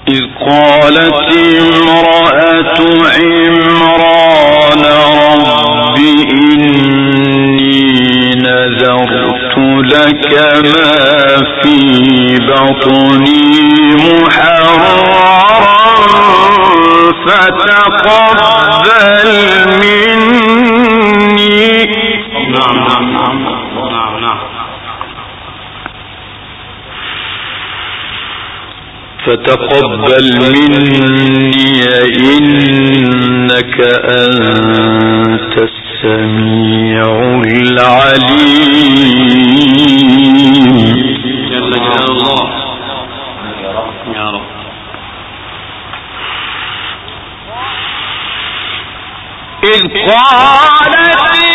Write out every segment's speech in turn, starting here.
إذ قالت امرأة عمران رب إني نذرت لك ما في بطني محررا فتقبل مني. فتقبل مني إنك أنت السميع العليم. جل جلال الله يا رب. إذ قالت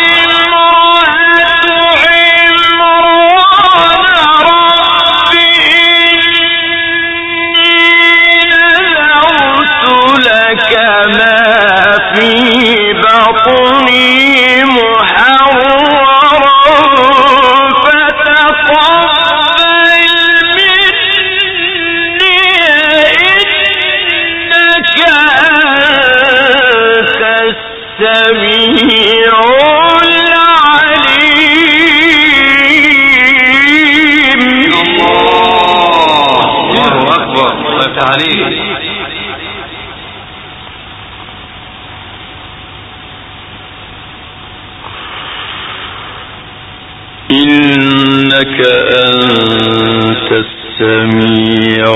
إنك أنت السميع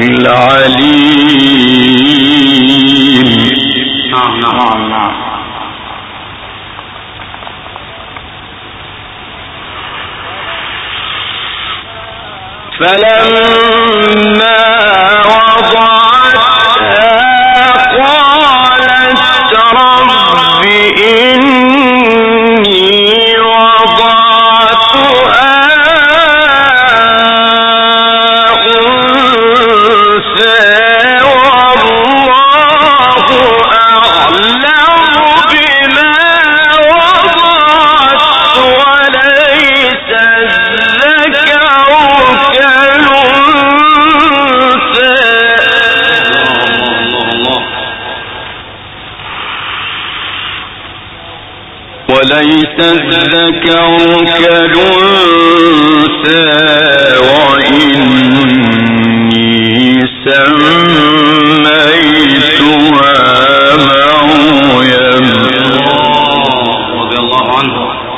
العليم. نعم. فلما وضعتها قالت رب إني وضعتها أنثى والله أعلم بما وضعت وليس الذكر كالأنثى. وإني سميتها مريم. رضي الله عنه.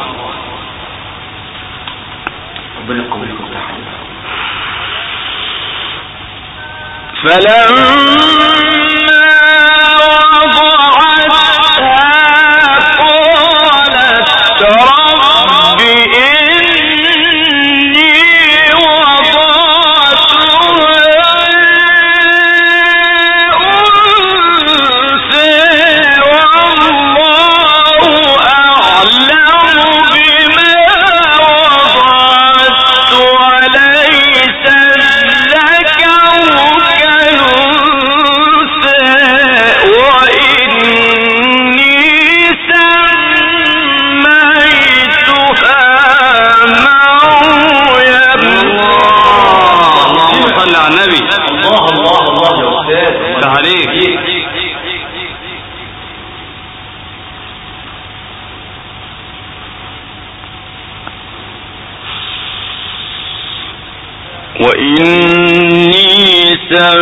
وإني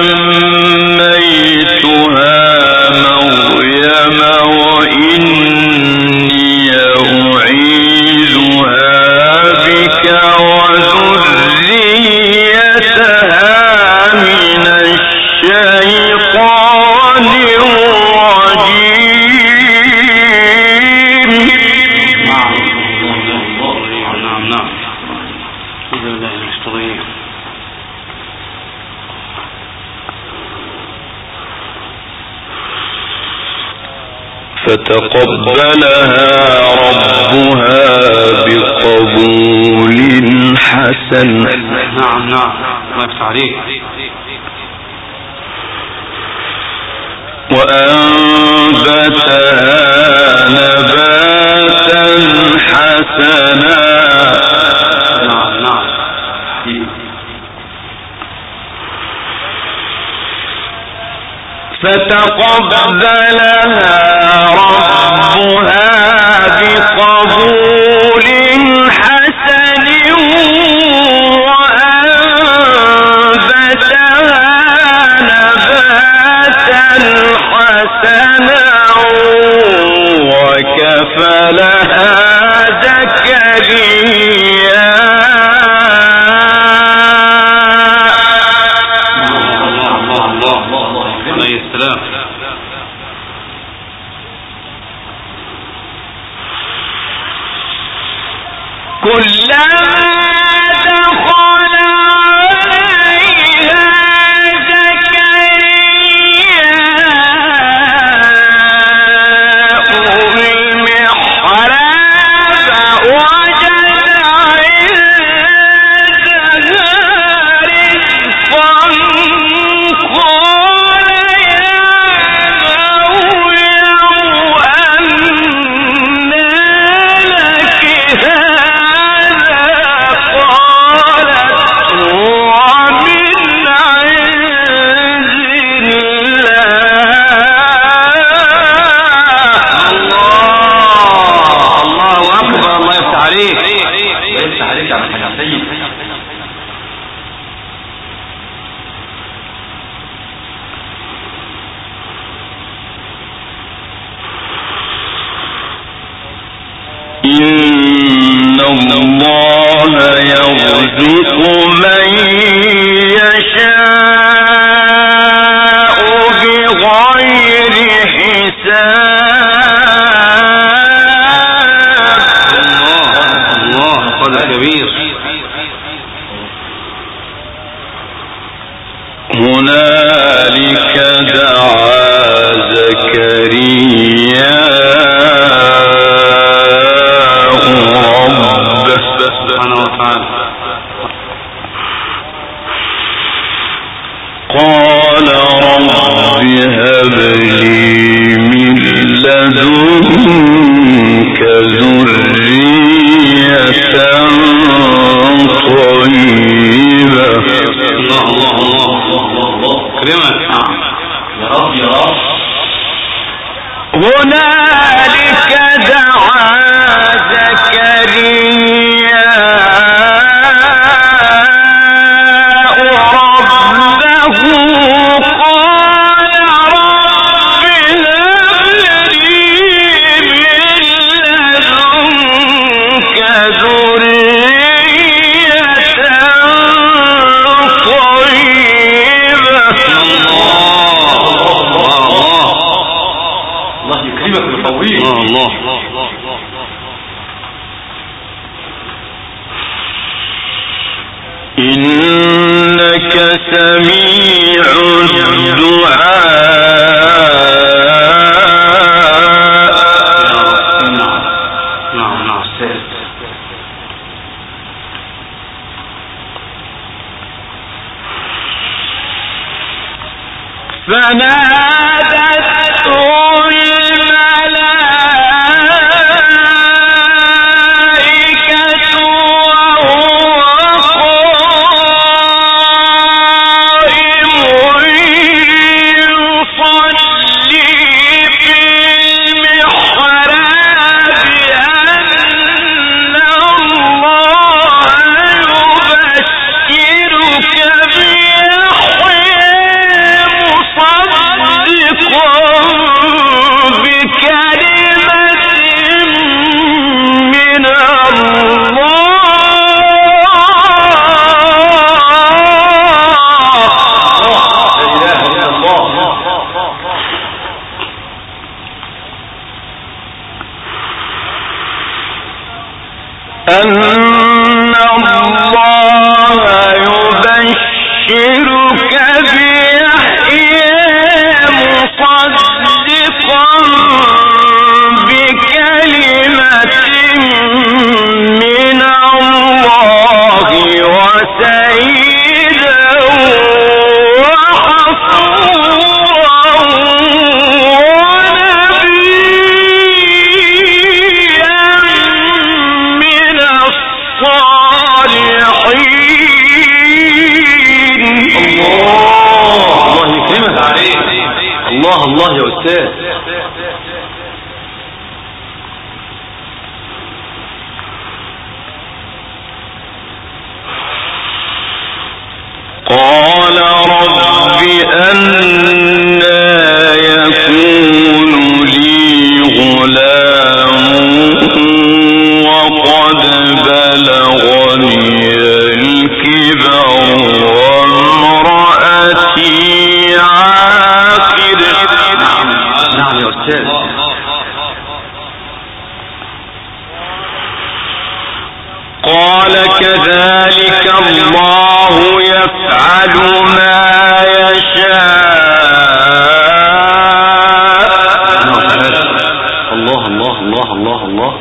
سميتها مريم وإني أعيذها بك وذريتها من الشيطان الرجيم. فتقبلها ربها بقبول حسن. نعم الله يفتح عليك. وأنبتها نباتا حسنا. فتقبلها ربها بقبول حسن وأنبتها نباتا حسنا وكفلها زكريا. إن الله يرزق من يشاء بغير حساب. الله قدر كبير. هنالك دعا زكريا قال رب هب لي من لدنك ذرية طيبة. الله الله الله كريمة يا رب يا رب. هنالك دعا زكريا إنك سميع الدعاء. نعم فنادته أن الله يبشرك بيحيى مصدقا بكلمة من الله وسيدا وحصورا الله الله يا أستاذ. قال رب أنى يكون لي غلام وقد بلغني الكبر وامرأتي عاقر. نعم يا أستاذ. قال كذلك الله يفعل ما يشاء. الله الله الله الله الله.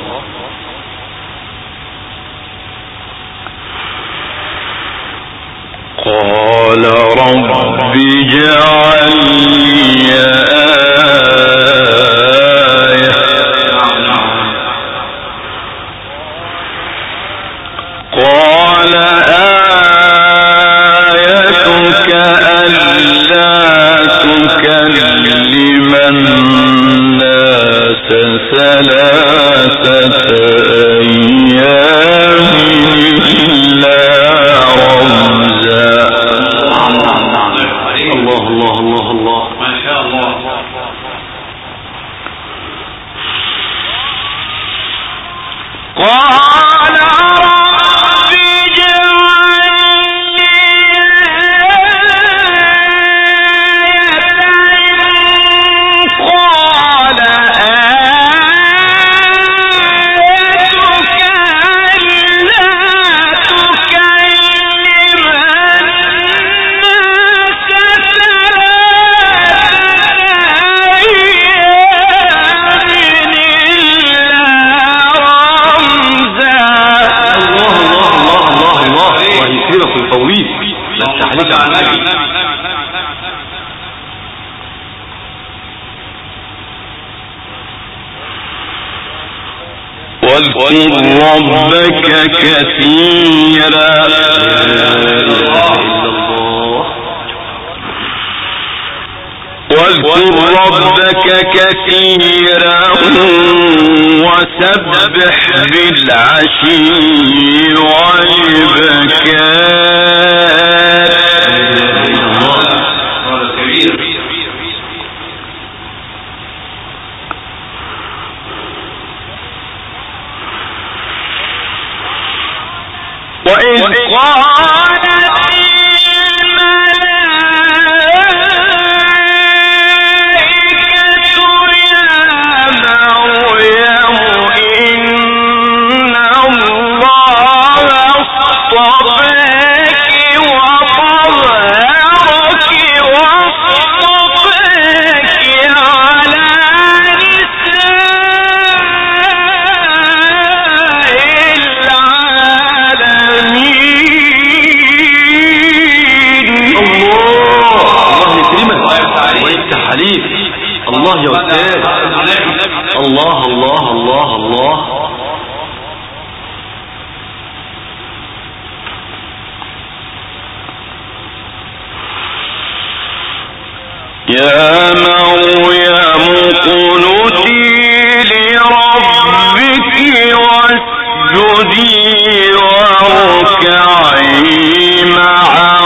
قال رب اجعل لي آية. قال آيتك ألا تكلم الناس ثلاثة أيام إلا رمزا. الله الله الله الله ما شاء الله. قال رب اجعل لي آية. قال آيتك ألا تكلم الناس واذكر ربك كثيرا. واذكر ربك كثيرا وسبح بالعشي والإبكار. وإذ قالت الله يا أستاذ. الله الله الله الله. يا مريم اقنتي لربك واسجدي واركعي مع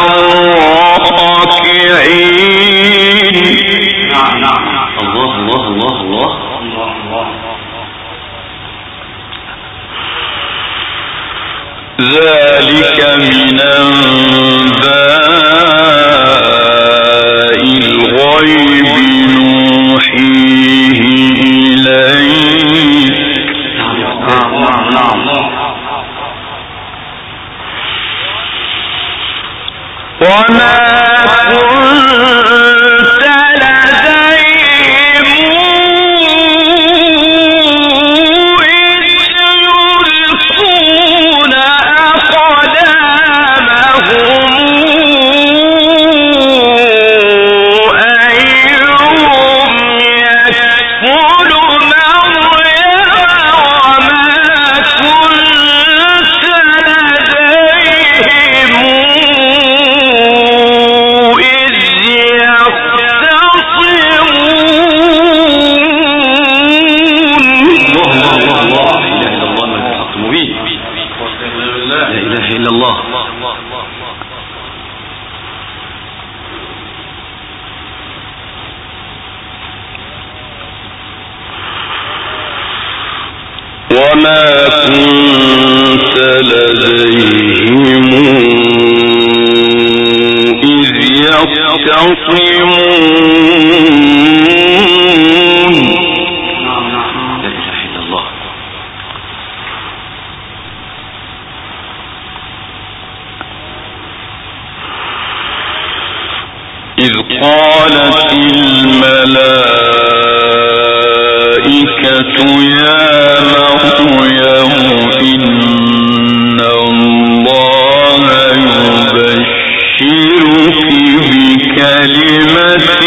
الراكعين. الله الله الله الله. ذلك من أنباء الغيب نوحيه إليك. وما كنت ما كنت لديهم إذ يختصمون. لا إله إلا الله. إذ قالت الملائكة يا مريم إن الله يبشرك بكلمة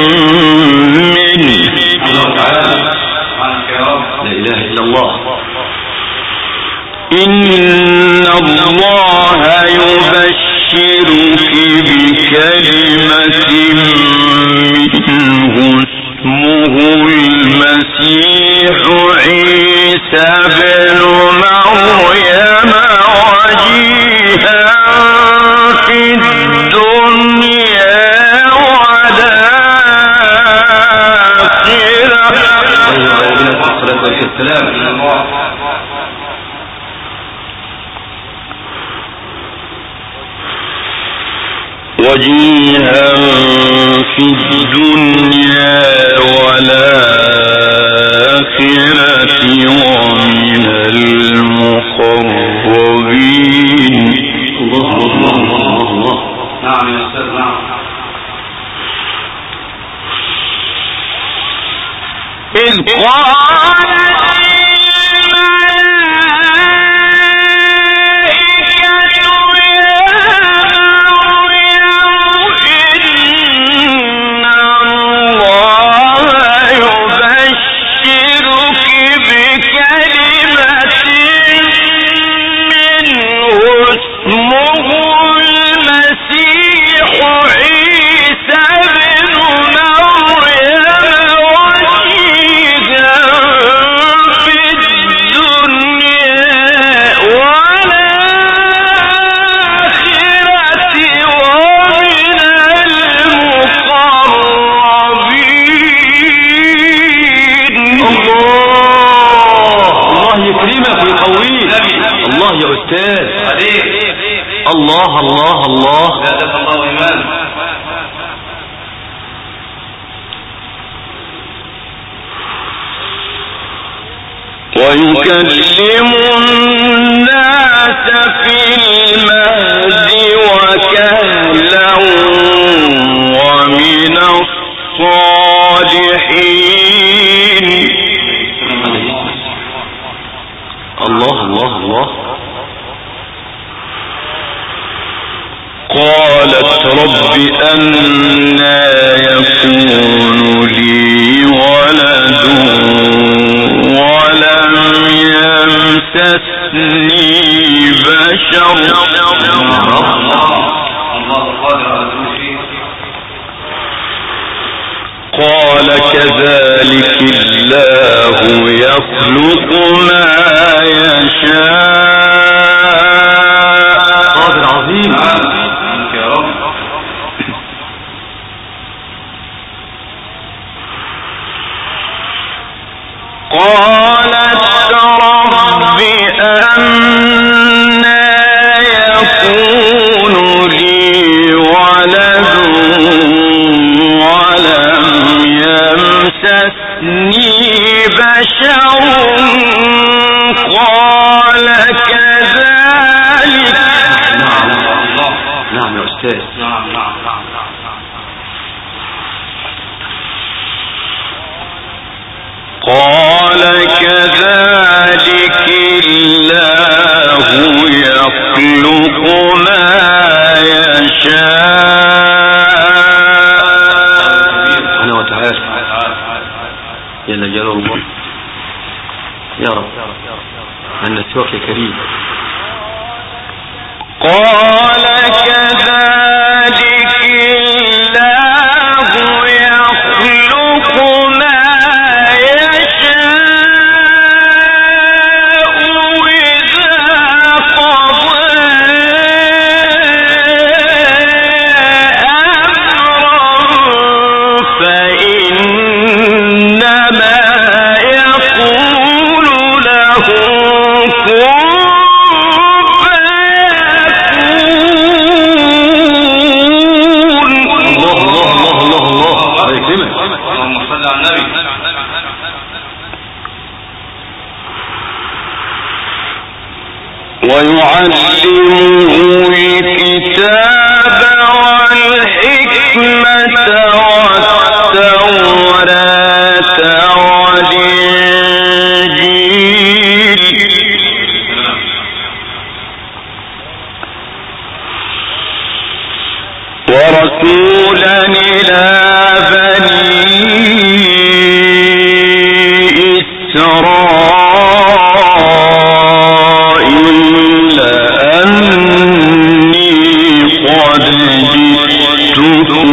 منه. لا إله إلا الله. إن الله يبشرك بكلمة منه اسمه المسيح عيسى بن مريم وجيها في الدنيا والآخرة. وجيها في الدنيا والآخرة ومن المقربين. الله الله الله الله. نعم يا أستاذ. نعم. إذ قال الله الله الله. زادك الله إيمان. ويكلم الناس في المهد وكهلا ومن الصالحين. الله الله الله. قالت رب أنى يكون لي ولد ولم يمسسني بشر. قال كذلك الله يخلق ما يشاء. قادر عظيم. قالت رب أنى يكون لي ولد ولم يمسسني بشر قال كذلك. نعم يا أستاذ. قال كذلك الله يخلق ما يشاء. سبحانه وتعالى. جل جلاله الله. يا رب أن سواك كريم. قال كذلك الله يخلق ما يشاء إذا قضى أمرا فإنما يقول له ويعلمه الكتاب والحكمة والتوراة والإنجيل ورسولا إلى بني إسرائيل أني قد جئتكم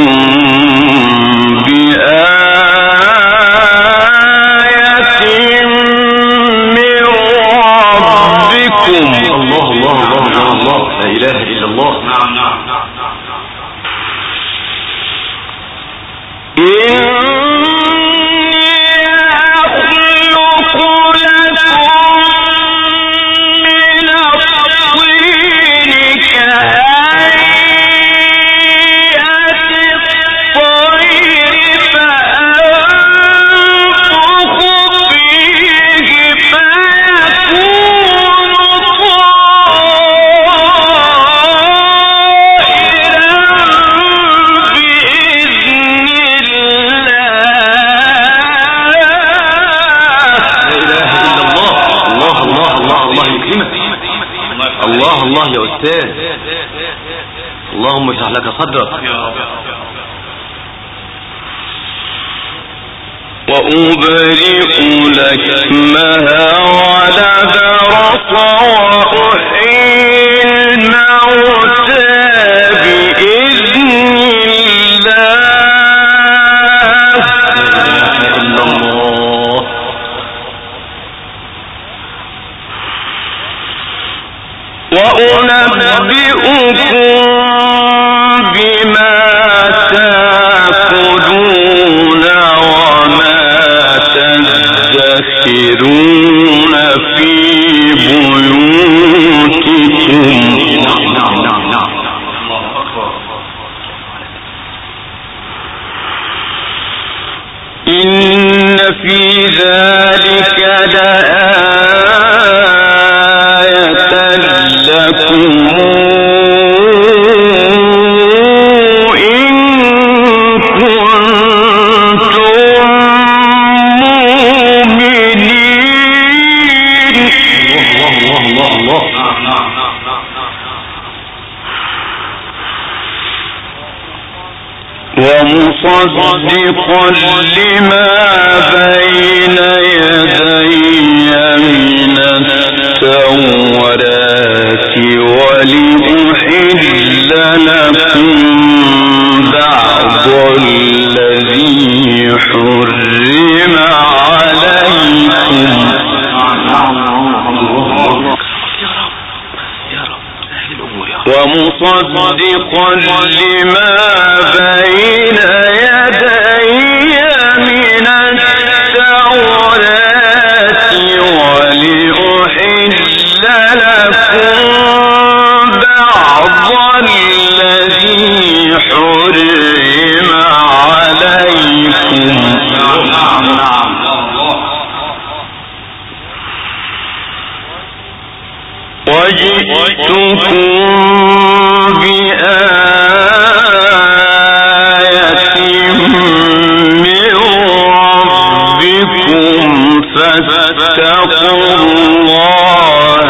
بآية من ربكم. الله الله الله الله، لا إله إلا الله. الله يا أستاذ، اللهم اشرح لك صدرك. وأبرئ لكمها ولبرص وأحيي الموتى بإذن الله. وأنبئكم بما تأكلون وما تدخرون في بيوتكم. إن في ذلك لآية لكم إن كنتم مؤمنين. الله الله ومصدقا لما بين يدي من التوراة ولأحل لكم بعض الذي حرم عليكم. ومصدقا لما بين يدي من التوراة ولأحل لكم بعض الذي حرم عليكم. وجئتكم بآية من ربكم فاتقوا الله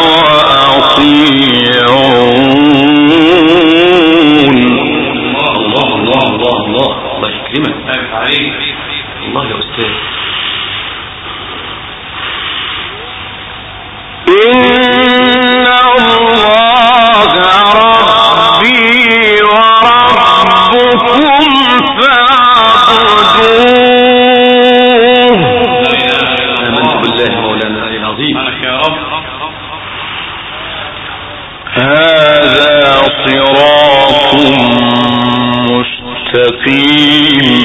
وأطيعون. الله الله الله الله، الله يكرمك عليك. الله يا أستاذ. إن الله ربي وربكم فاعبدوه. آمنت بالله مولانا العلي العظيم. هذا صراط مستقيم.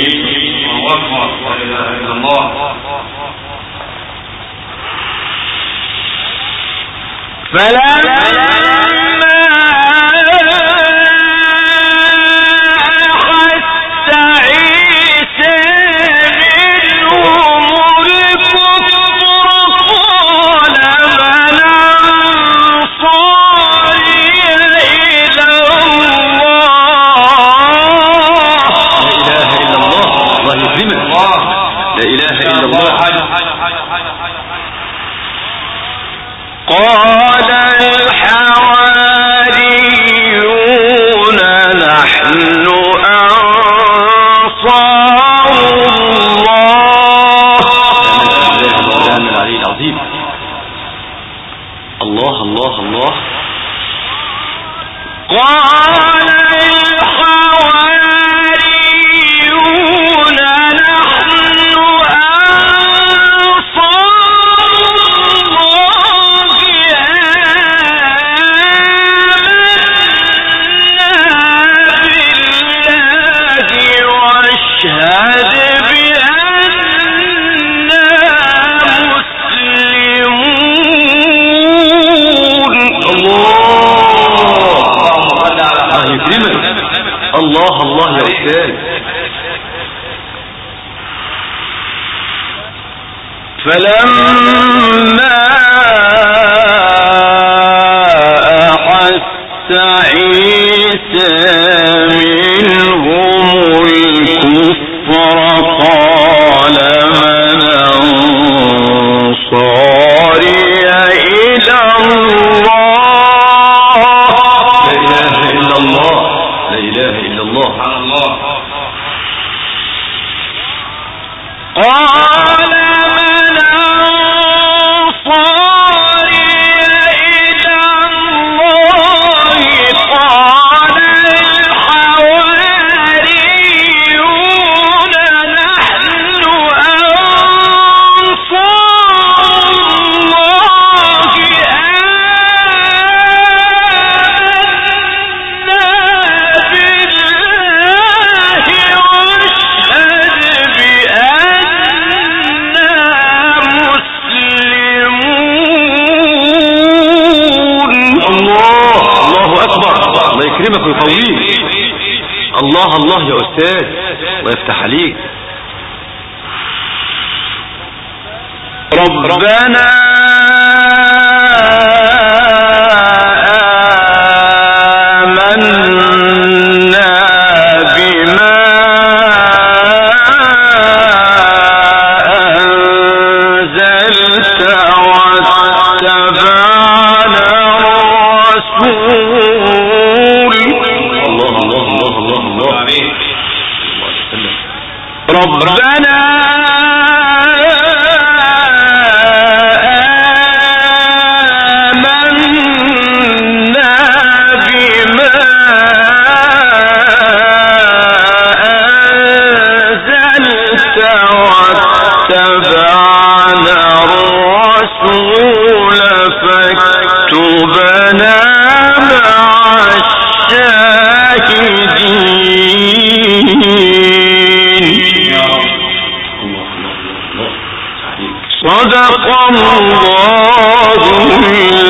فلما أخذت عيسى الله يكرمك. لا إله إلا الله. قال الحواريون نحن أنصار الله. العلي العظيم. الله الله الله. قال الحواريون نحن أنصار الله آمنا بالله واشهد بأننا مسلمون. الله الله يا أستاذ. فلما أحس عيسى منهم الكفر قال من أنصاري إلى الله. لا إله إلا الله. لا إله إلا الله. قال من أنصاري إلى الله قال الحواريون نحن أنصار الله آمنا بالله واشهد بأننا مسلمون. الله أكبر. الله يكرمك ويقويك. الله الله يا أستاذ. الله يفتح عليك. ربنا آمنا بما أنزلت واتبعنا الرسول. الله الله الله الله الله. ربنا آمنا بما أنزلت واتبعنا الرسول فاكتبنا مع الشاهدين. صدق الله